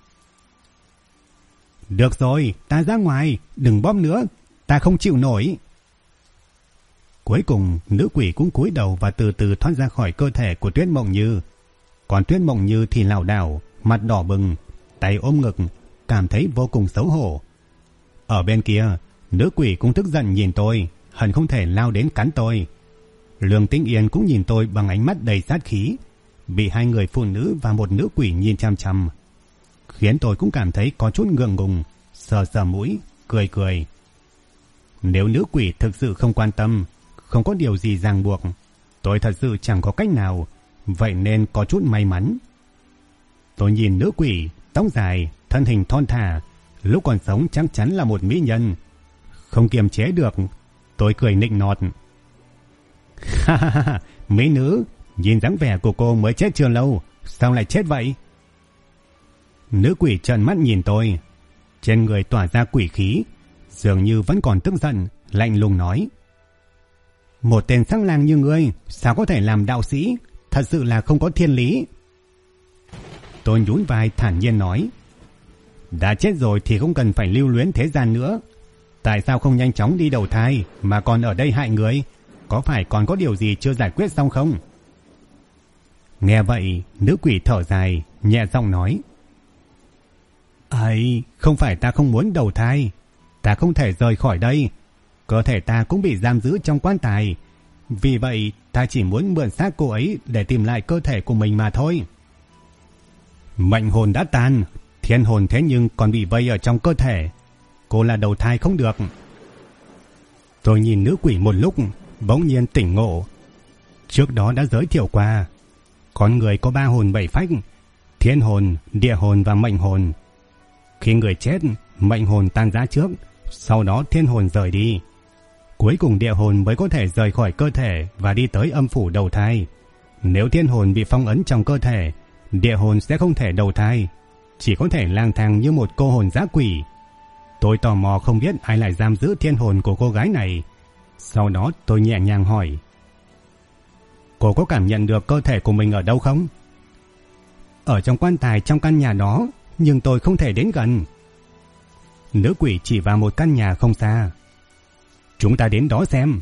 Được rồi, ta ra ngoài, đừng bóp nữa, ta không chịu nổi. Cuối cùng nữ quỷ cũng cúi đầu và từ từ thoát ra khỏi cơ thể của Tuyết Mộng Như. Còn Tuyết Mộng Như thì lảo đảo, mặt đỏ bừng, tay ôm ngực, cảm thấy vô cùng xấu hổ. Ở bên kia, nữ quỷ cũng tức giận nhìn tôi, hận không thể lao đến cắn tôi. Lương Tĩnh Yên cũng nhìn tôi bằng ánh mắt đầy sát khí, bị hai người phụ nữ và một nữ quỷ nhìn chăm chăm, khiến tôi cũng cảm thấy có chút ngượng ngùng, sờ sờ mũi, cười cười. Nếu nữ quỷ thực sự không quan tâm, không có điều gì ràng buộc, tôi thật sự chẳng có cách nào, vậy nên có chút may mắn. Tôi nhìn nữ quỷ, tóc dài, thân hình thon thả, lúc còn sống chắc chắn là một mỹ nhân. Không kiềm chế được, tôi cười nịnh nọt. Ha ha ha, mỹ nữ, nhìn dáng vẻ của cô mới chết chưa lâu, sao lại chết vậy? Nữ quỷ trợn mắt nhìn tôi, trên người tỏa ra quỷ khí, dường như vẫn còn tức giận, lạnh lùng nói. Một tên sắc lang như ngươi, sao có thể làm đạo sĩ, thật sự là không có thiên lý. Tôi nhún vai thản nhiên nói. Đã chết rồi thì không cần phải lưu luyến thế gian nữa. Tại sao không nhanh chóng đi đầu thai mà còn ở đây hại người? Có phải còn có điều gì chưa giải quyết xong không? Nghe vậy, nữ quỷ thở dài, nhẹ giọng nói. Ấy, không phải ta không muốn đầu thai, ta không thể rời khỏi đây. Cơ thể ta cũng bị giam giữ trong quan tài. Vì vậy, ta chỉ muốn mượn xác cô ấy để tìm lại cơ thể của mình mà thôi. Mệnh hồn đã tan, thiên hồn thế nhưng còn bị vây ở trong cơ thể. Cô là đầu thai không được. Tôi nhìn nữ quỷ một lúc, bỗng nhiên tỉnh ngộ. Trước đó đã giới thiệu qua, con người có 3 hồn 7 phách, thiên hồn, địa hồn và mệnh hồn. Khi người chết, mệnh hồn tan rã trước, sau đó thiên hồn rời đi. Cuối cùng địa hồn mới có thể rời khỏi cơ thể và đi tới âm phủ đầu thai. Nếu thiên hồn bị phong ấn trong cơ thể, địa hồn sẽ không thể đầu thai, chỉ có thể lang thang như một cô hồn dã quỷ. Tôi tò mò không biết ai lại giam giữ thiên hồn của cô gái này. Sau đó tôi nhẹ nhàng hỏi. Cô có cảm nhận được cơ thể của mình ở đâu không? Ở trong quan tài trong căn nhà đó, nhưng tôi không thể đến gần. Nữ quỷ chỉ vào một căn nhà không xa. Chúng ta đến đó xem.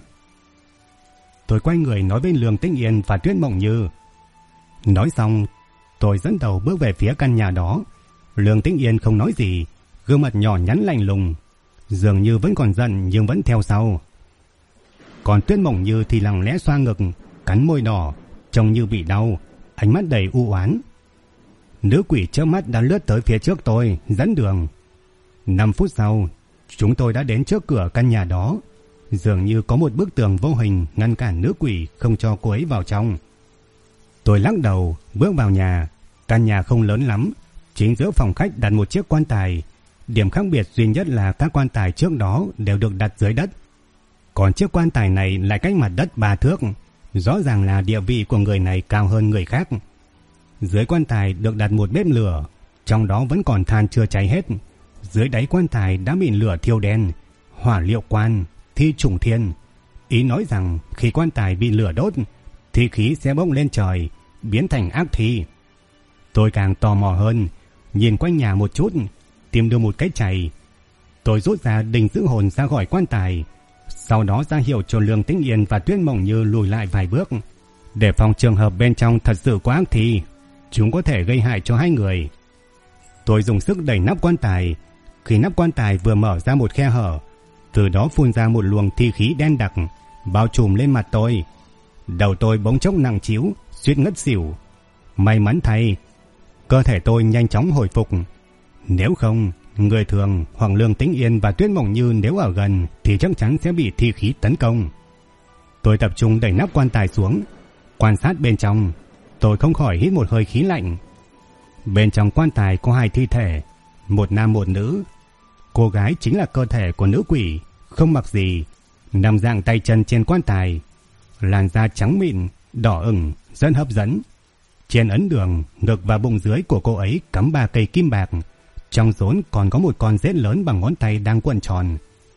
Tôi quay người nói với Lương Tĩnh Yên và Tuyết Mộng Như. Nói xong, tôi dẫn đầu bước về phía căn nhà đó. Lương Tĩnh Yên không nói gì, gương mặt nhỏ nhắn lạnh lùng, dường như vẫn còn giận nhưng vẫn theo sau. Còn Tuyết Mộng Như thì lặng lẽ xoa ngực, cắn môi đỏ, trông như bị đau, ánh mắt đầy u oán. Nữ quỷ chớp mắt đã lướt tới phía trước tôi, dẫn đường. 5 phút sau, chúng tôi đã đến trước cửa căn nhà đó. Dường như có một bức tường vô hình ngăn cản nữ quỷ không cho cô ấy vào trong. Tôi lắc đầu, bước vào nhà. Căn nhà không lớn lắm, chính giữa phòng khách đặt một chiếc quan tài. Điểm khác biệt duy nhất là các quan tài trước đó đều được đặt dưới đất, còn chiếc quan tài này lại cách mặt đất 3 thước. Rõ ràng là địa vị của người này cao hơn người khác. Dưới quan tài được đặt một bếp lửa, trong đó vẫn còn than chưa cháy hết. Dưới đáy quan tài đã bị lửa thiêu đen. Hỏa liệu quan, thi trùng thiên. Ý nói rằng khi quan tài bị lửa đốt, thi khí sẽ bốc lên trời, biến thành ác thi. Tôi càng tò mò hơn, nhìn quanh nhà một chút, tìm được một cái chày. Tôi rút ra đinh giữ hồn ra khỏi quan tài, sau đó ra hiệu cho Lương Tĩnh Yên và Tuyết Mộng Như lùi lại vài bước, để phòng trường hợp bên trong thật sự có ác thi, chúng có thể gây hại cho hai người. Tôi dùng sức đẩy nắp quan tài, khi nắp quan tài vừa mở ra một khe hở, từ đó phun ra một luồng thi khí đen đặc, bao trùm lên mặt tôi. Đầu tôi bỗng chốc nặng trĩu, suýt ngất xỉu. May mắn thay, cơ thể tôi nhanh chóng hồi phục. Nếu không, người thường hoặc Lương Tĩnh Yên và Tuyết Mộng Như nếu ở gần thì chắc chắn sẽ bị thi khí tấn công. Tôi tập trung đẩy nắp quan tài xuống, quan sát bên trong. Tôi không khỏi hít một hơi khí lạnh. Bên trong quan tài có hai thi thể, một nam một nữ. Cô gái chính là cơ thể của nữ quỷ, không mặc gì, nằm dạng tay chân trên quan tài. Làn da trắng mịn, đỏ ửng, rất hấp dẫn. Trên ấn đường, ngực và bụng dưới của cô ấy cắm 3 cây kim bạc. Trong rốn còn có một con rết lớn bằng ngón tay đang cuộn tròn.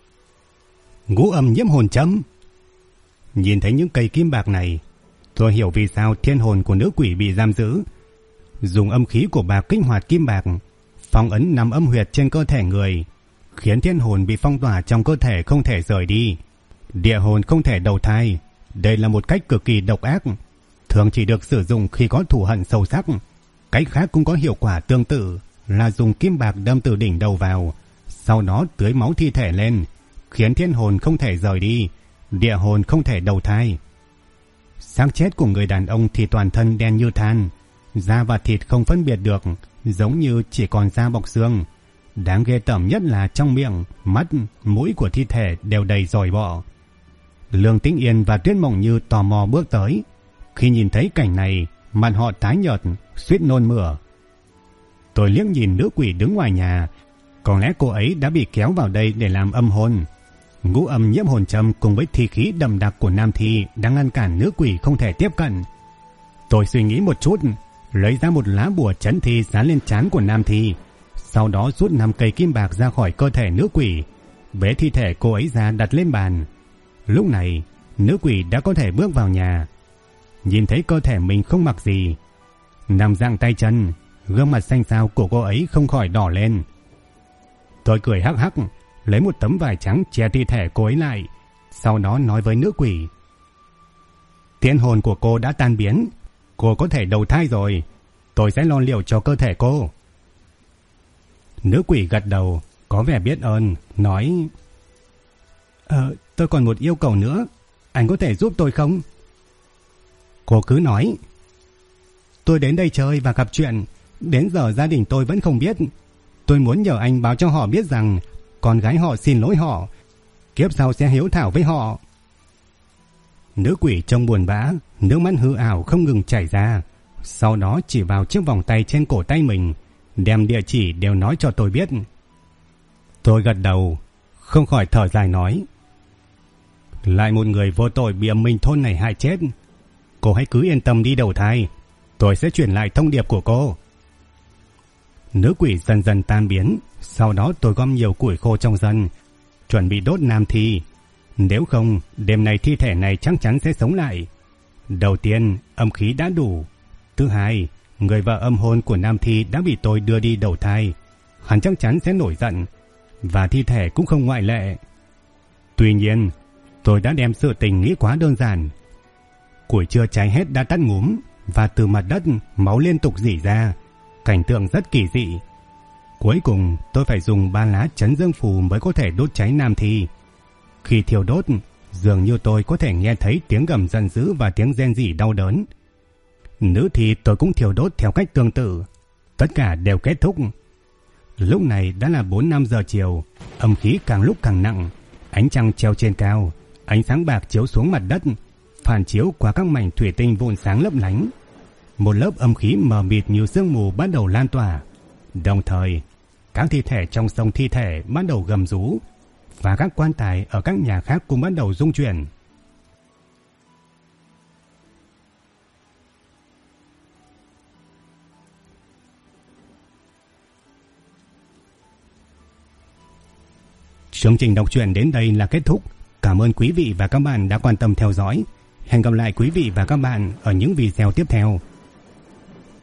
Ngũ âm nhiễm hồn châm. Nhìn thấy những cây kim bạc này, tôi hiểu vì sao thiên hồn của nữ quỷ bị giam giữ. Dùng âm khí của bạc kích hoạt kim bạc, phong ấn 5 âm huyệt trên cơ thể người, khiến thiên hồn bị phong tỏa trong cơ thể không thể rời đi. Địa hồn không thể đầu thai. Đây là một cách cực kỳ độc ác, thường chỉ được sử dụng khi có thù hận sâu sắc. Cách khác cũng có hiệu quả tương tự, là dùng kim bạc đâm từ đỉnh đầu vào, sau đó tưới máu thi thể lên, khiến thiên hồn không thể rời đi, địa hồn không thể đầu thai. Xác chết của người đàn ông thì toàn thân đen như than, da và thịt không phân biệt được, giống như chỉ còn da bọc xương. Đáng ghê tởm nhất là trong miệng, mắt, mũi của thi thể đều đầy giòi bọ. Lương Tĩnh Yên và Tuyết Mộng Như tò mò bước tới. Khi nhìn thấy cảnh này, mặt họ tái nhợt, suýt nôn mửa. Tôi liếc nhìn nữ quỷ đứng ngoài nhà, có lẽ cô ấy đã bị kéo vào đây để làm âm hồn. Ngũ âm nhiễm hồn châm cùng với thi khí đậm đặc của nam thi đang ngăn cản nữ quỷ không thể tiếp cận. Tôi suy nghĩ một chút, lấy ra một lá bùa trấn thi dán lên trán của nam thi, sau đó rút 5 cây kim bạc ra khỏi cơ thể nữ quỷ, bế thi thể cô ấy ra đặt lên bàn. Lúc này, nữ quỷ đã có thể bước vào nhà. Nhìn thấy cơ thể mình không mặc gì, nằm dạng tay chân, gương mặt xanh xao của cô ấy không khỏi đỏ lên. Tôi cười hắc hắc, lấy một tấm vải trắng che thi thể cô ấy lại, sau đó nói với nữ quỷ: Thiên hồn của cô đã tan biến, cô có thể đầu thai rồi, tôi sẽ lo liệu cho cơ thể cô. Nữ quỷ gật đầu, có vẻ biết ơn, nói: Tôi còn một yêu cầu nữa, anh có thể giúp tôi không? Cô cứ nói. Tôi đến đây chơi và gặp chuyện, đến giờ gia đình tôi vẫn không biết. Tôi muốn nhờ anh báo cho họ biết rằng con gái họ xin lỗi họ, kiếp sau sẽ hiếu thảo với họ. Nữ quỷ trông buồn bã, nước mắt hư ảo không ngừng chảy ra, sau đó chỉ vào chiếc vòng tay trên cổ tay mình, đem địa chỉ đều nói cho tôi biết. Tôi gật đầu, không khỏi thở dài nói: Lại một người vô tội bị âm minh thôn này hại chết. Cô hãy cứ yên tâm đi đầu thai, tôi sẽ truyền lại thông điệp của cô. Nữ quỷ dần dần tan biến, sau đó tôi gom nhiều củi khô trong sân, chuẩn bị đốt nam thi. Nếu không, đêm nay thi thể này chắc chắn sẽ sống lại. Đầu tiên, âm khí đã đủ. Thứ hai, người vợ âm hồn của nam thi đã bị tôi đưa đi đầu thai, hắn chắc chắn sẽ nổi giận, và thi thể cũng không ngoại lệ. Tuy nhiên, tôi đã đem sự tình nghĩ quá đơn giản. Củi chưa cháy hết đã tắt ngúm, và từ mặt đất máu liên tục rỉ ra, cảnh tượng rất kỳ dị. Cuối cùng tôi phải dùng 3 lá trấn dương phù mới có thể đốt cháy nam thi. Khi thiêu đốt, dường như tôi có thể nghe thấy tiếng gầm giận dữ và tiếng rên rỉ đau đớn. Nữ thi tôi cũng thiêu đốt theo cách tương tự. Tất cả đều kết thúc. Lúc này đã là 4-5 giờ chiều, âm khí càng lúc càng nặng. Ánh trăng treo trên cao, ánh sáng bạc chiếu xuống mặt đất, phản chiếu qua các mảnh thủy tinh vụn sáng lấp lánh. Một lớp âm khí mờ mịt như sương mù bắt đầu lan tỏa. Đồng thời, các thi thể trong sông thi thể bắt đầu gầm rú, và các quan tài ở các nhà khác cũng bắt đầu rung chuyển. Chương trình đọc truyện đến đây là kết thúc. Cảm ơn quý vị và các bạn đã quan tâm theo dõi. Hẹn gặp lại quý vị và các bạn ở những video tiếp theo.